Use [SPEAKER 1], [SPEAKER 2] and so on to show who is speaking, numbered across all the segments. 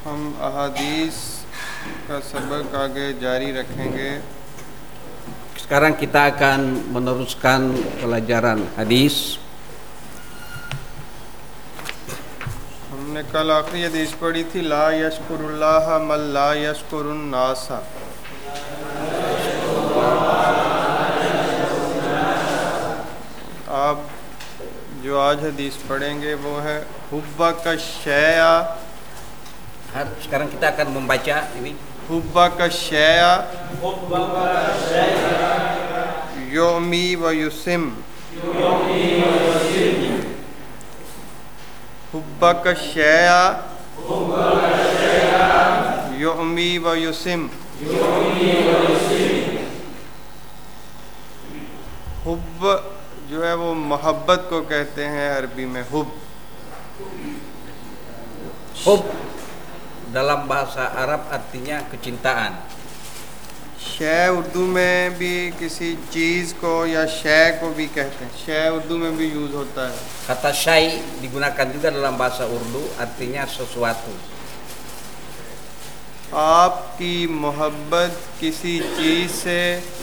[SPEAKER 1] हम अहादीस का सबक आगे जारी रखेंगे.
[SPEAKER 2] Sekarang kita akan meneruskan pelajaran hadis.
[SPEAKER 1] हमने कल आखिरी हदीस पढ़ी थी ला यशकुरुल्लाह मल ला यशकुरुन नासा. आप जो आज हदीस पढ़ेंगे वो है हुब्बा का शया.
[SPEAKER 2] Sekarang kita akan membaca ini.
[SPEAKER 1] हुब्बा का शया योमी व युसिम. हुब्बा का शया योमी व युसिम. हुब्ब जो है वो मोहब्बत को कहते हैं अरबी में हुब.
[SPEAKER 2] Hub dalam bahasa Arab artinya kecintaan.
[SPEAKER 1] शय उर्दू में भी किसी चीज़ को या शय को भी कहते हैं. शय उर्दू में भी यूज़ होता है.
[SPEAKER 2] Kata syai digunakan juga dalam bahasa Urdu artinya sesuatu.
[SPEAKER 1] आपकी मोहब्बत किसी चीज़ से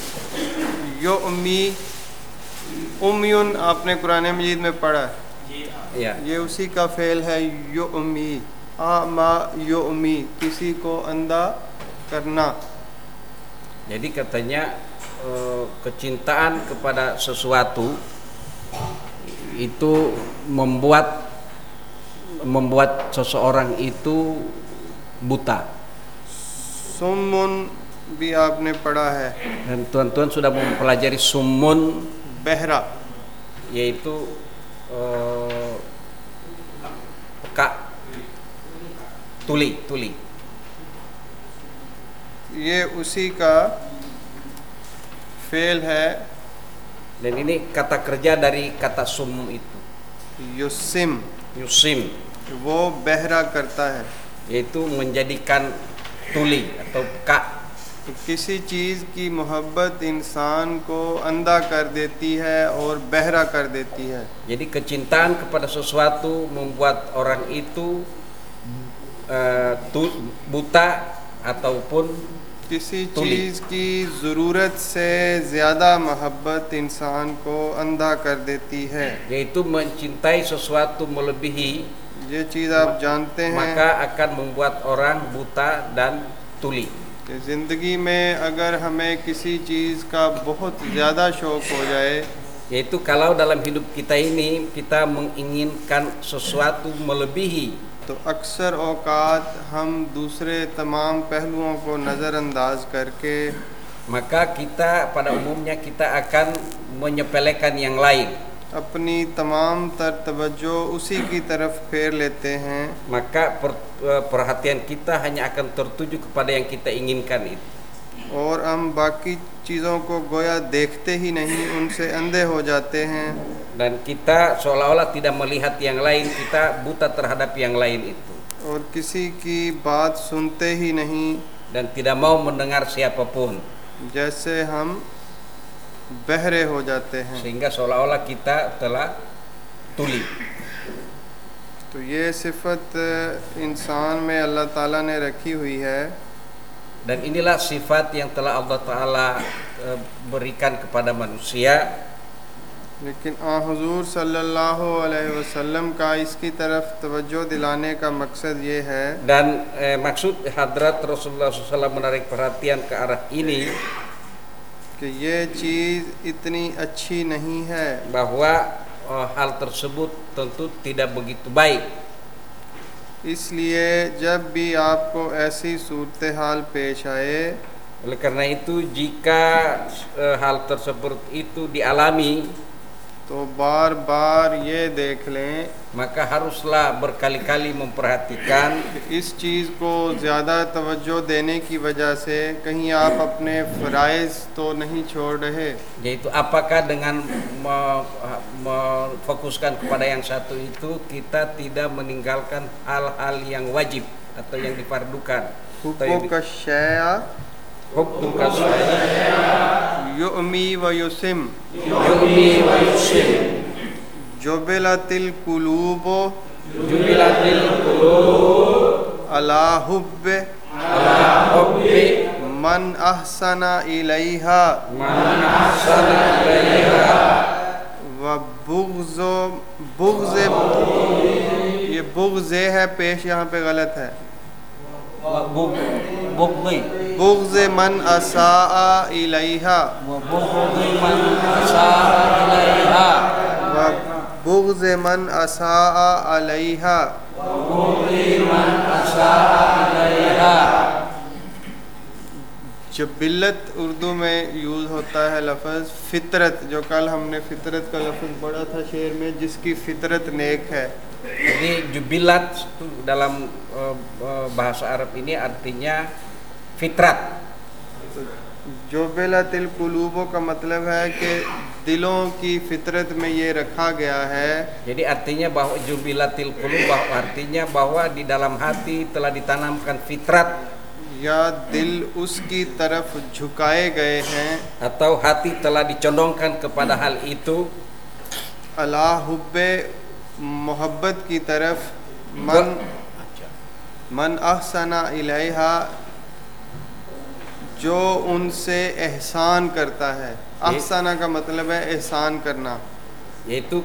[SPEAKER 1] योमी उम्युन आपने कुरान मजीद में पढ़ा है.
[SPEAKER 2] Ya.
[SPEAKER 1] ये उसी का फेल है योमी. आमा योमी किसी को अंधा करना.
[SPEAKER 2] Jadi katanya kecintaan kepada sesuatu itu membuat seseorang itu buta.
[SPEAKER 1] सुमुन भी आपने पढ़ा है.
[SPEAKER 2] Dan tuan-tuan sudah mempelajari summun,
[SPEAKER 1] बहरा
[SPEAKER 2] yaitu peka, tuli.
[SPEAKER 1] ये उसी का फेल है.
[SPEAKER 2] Dan ini kata kerja dari kata sum itu,
[SPEAKER 1] युसिम
[SPEAKER 2] yusim,
[SPEAKER 1] वो बहरा करता है.
[SPEAKER 2] yaitu menjadikan tuli atau peka.
[SPEAKER 1] तो किसी चीज़ की मोहब्बत इंसान को अंधा कर देती है और बहरा कर देती है.
[SPEAKER 2] Jadi kecintaan kepada sesuatu membuat orang itu buta ataupun
[SPEAKER 1] किसी
[SPEAKER 2] तुली.
[SPEAKER 1] चीज़ की ज़रूरत से ज़्यादा मोहब्बत इंसान को अंधा कर देती है.
[SPEAKER 2] yaitu mencintai sesuatu melebihi,
[SPEAKER 1] ये चीज़ आप जानते हैं
[SPEAKER 2] maka akan membuat orang buta dan tuli.
[SPEAKER 1] कि ज़िंदगी में अगर हमें किसी चीज़ का बहुत ज़्यादा शौक़ हो जाए,
[SPEAKER 2] Yaitu kalau dalam hidup kita ini kita menginginkan sesuatu melebihi,
[SPEAKER 1] तो अक्सर औकात हम दूसरे तमाम पहलुओं को नज़रअंदाज करके
[SPEAKER 2] maka kita pada umumnya kita akan menyepelekan yang lain.
[SPEAKER 1] अपनी तमाम तर तवज्जो उसी की तरफ फेर लेते हैं.
[SPEAKER 2] Maka perhatian kita hanya akan tertuju kepada yang kita inginkan itu.
[SPEAKER 1] और हम बाकी चीज़ों को गोया देखते ही नहीं, उनसे अंधे हो जाते हैं.
[SPEAKER 2] Dan kita seolah-olah tidak melihat yang lain, kita buta terhadap yang lain itu.
[SPEAKER 1] और किसी की बात सुनते ही नहीं,
[SPEAKER 2] Dan tidak mau mendengar siapapun.
[SPEAKER 1] जैसे हम बहरे हो जाते हैं.
[SPEAKER 2] Sehingga seolah-olah kita telah tuli.
[SPEAKER 1] तो ये सिफत इंसान में अल्लाह ताला ने रखी हुई है.
[SPEAKER 2] Dan inilah sifat yang telah Allah Ta'ala berikan kepada manusia.
[SPEAKER 1] लेकिन हुजूर सल्लल्लाहु अलैहि वसल्लम का इसकी तरफ तवज्जो दिलाने का मकसद ये है.
[SPEAKER 2] Dan maksud hadrat Rasulullah SAW menarik perhatian ke arah ini,
[SPEAKER 1] कि ये चीज़ इतनी अच्छी नहीं है.
[SPEAKER 2] bahwa hal tersebut tentu tidak begitu baik.
[SPEAKER 1] इसलिए जब भी आपको ऐसी सूरत हाल पेश आए,
[SPEAKER 2] Oleh karena itu jika hal tersebut itu dialami,
[SPEAKER 1] तो बार बार ये देख लें
[SPEAKER 2] maka haruslah berkali-kali memperhatikan
[SPEAKER 1] कि इस चीज़ को ज़्यादा तवज्जो देने की वजह से कहीं आप अपने फ़राइज़ तो नहीं छोड़ रहे.
[SPEAKER 2] yaitu apakah dengan memfokuskan kepada yang satu itu kita tidak meninggalkan hal-hal yang wajib atau yang difardukan.
[SPEAKER 1] हुक्कों का शया
[SPEAKER 2] Hukum kasus
[SPEAKER 1] युमी व युसिम
[SPEAKER 2] Yumi wa yusim
[SPEAKER 1] जुबिलतिल कुलूब
[SPEAKER 2] Jubilatil qulub
[SPEAKER 1] अला हुब्बे
[SPEAKER 2] hubbi
[SPEAKER 1] मन अहसना इलैहा
[SPEAKER 2] man ahsana ilaiha
[SPEAKER 1] व बुग़्ज़ ये बुग़्ज़ है पेश यहाँ पे गलत है
[SPEAKER 2] wa bughdi
[SPEAKER 1] बुग़्ज़ मन असाआ इलैहा
[SPEAKER 2] wa bughdi man asaa ilaiha
[SPEAKER 1] व बुग़्ज़ मन असाआ अलैहा
[SPEAKER 2] bughdi man asaa ilaiha।
[SPEAKER 1] जबिल्लत उर्दू में यूज़ होता है लफ्ज़ फितरत, जो कल हमने फितरत का लफ्ज़ पढ़ा था शेर में, जिसकी फितरत नेक है।
[SPEAKER 2] Jadi jubilat itu dalam bahasa Arab ini artinya fitrat।
[SPEAKER 1] जोबिलतिल कुलूबों का मतलब है कि दिलों की फितरत में ये रखा गया है।
[SPEAKER 2] Jadi artinya bahwa jubilatil qulub artinya bahwa di dalam hati telah ditanamkan fitrat
[SPEAKER 1] या दिल उसकी तरफ झुकाए गए हैं।
[SPEAKER 2] atau hati telah dicondongkan kepada hal itu
[SPEAKER 1] अला हुब्बे मोहब्बत की तरफ मन अहसना इलैहा जो उनसे एहसान करता है। अहसना का मतलब है एहसान करना,
[SPEAKER 2] yaitu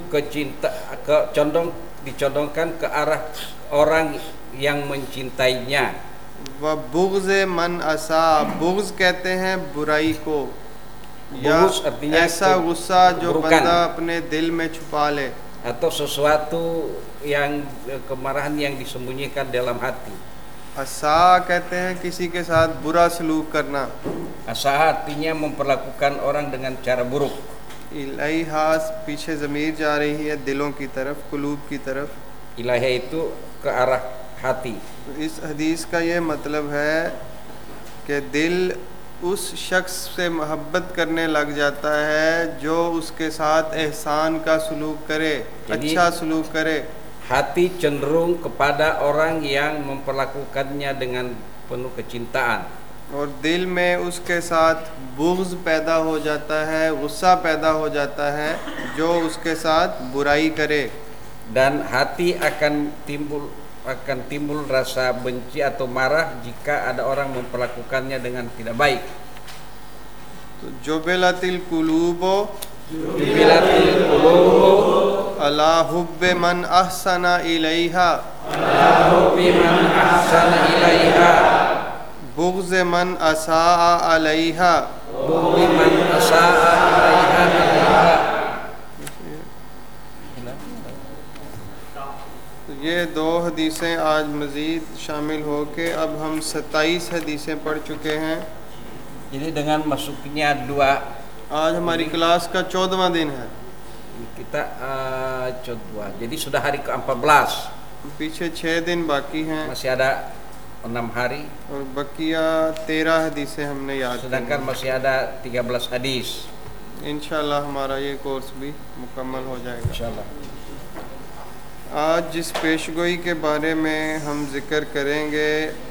[SPEAKER 2] dicondongkan ke arah orang yang mencintainya।
[SPEAKER 1] व बुग़्ज़ मन असा, बुग़्ज़ कहते हैं बुराई को, या
[SPEAKER 2] बुग़्ज़ artinya
[SPEAKER 1] ऐसा गुस्सा जो
[SPEAKER 2] keburukan
[SPEAKER 1] बंदा अपने दिल में छुपा ले,
[SPEAKER 2] atau sesuatu yang kemarahan yang disembunyikan dalam hati।
[SPEAKER 1] असा कहते हैं किसी के साथ बुरा सलूक करना।
[SPEAKER 2] Asa artinya memperlakukan orang dengan cara buruk।
[SPEAKER 1] इलैहा पीछे ज़मीर जा रही है दिलों की तरफ, कुलूब की तरफ।
[SPEAKER 2] Ilaiha itu ke arah hati।
[SPEAKER 1] इस हदीस का ये मतलब है कि दिल उस शख्स से मोहब्बत करने लग जाता है जो उसके साथ एहसान का सलूक करे, अच्छा सलूक करे।
[SPEAKER 2] Hati cenderung kepada orang yang memperlakukannya dengan penuh kecintaan।
[SPEAKER 1] और दिल में उसके साथ बुग़्ज़ पैदा हो जाता है, गुस्सा पैदा हो जाता है जो उसके साथ बुराई करे।
[SPEAKER 2] Dan hati akan timbul rasa benci atau marah jika ada orang memperlakukannya dengan tidak baik।
[SPEAKER 1] तो जुबिलतिल कुलूबो
[SPEAKER 2] Jubilatil qulubu
[SPEAKER 1] अला हुब्बे मन अहसना इलैहा
[SPEAKER 2] ala hubbi man ahsana ilaiha
[SPEAKER 1] बुग़्ज़ मन असाआ अलैहा।
[SPEAKER 2] bughdi man asaa ilaiha।
[SPEAKER 1] तो ये दो हदीसें आज मज़ीद शामिल हो के अब हम 27 हदीसें पढ़ चुके हैं।
[SPEAKER 2] Jadi dengan masuknya dua
[SPEAKER 1] आज हमारी क्लास का 14वां दिन है।
[SPEAKER 2] kita coba, jadi sudah hari ke-14,
[SPEAKER 1] पीछे 6 दिन बाकी हैं
[SPEAKER 2] masih ada 6 hari,
[SPEAKER 1] और बकिया 13 हदीसें हमने याद
[SPEAKER 2] sedangkan masih ada 13 hadis।
[SPEAKER 1] इंशाल्लाह हमारा ये कोर्स भी मुकम्मल हो जाएगा।
[SPEAKER 2] Insyaallah।
[SPEAKER 1] आज जिस पेशगोई के बारे में हम ज़िक्र करेंगे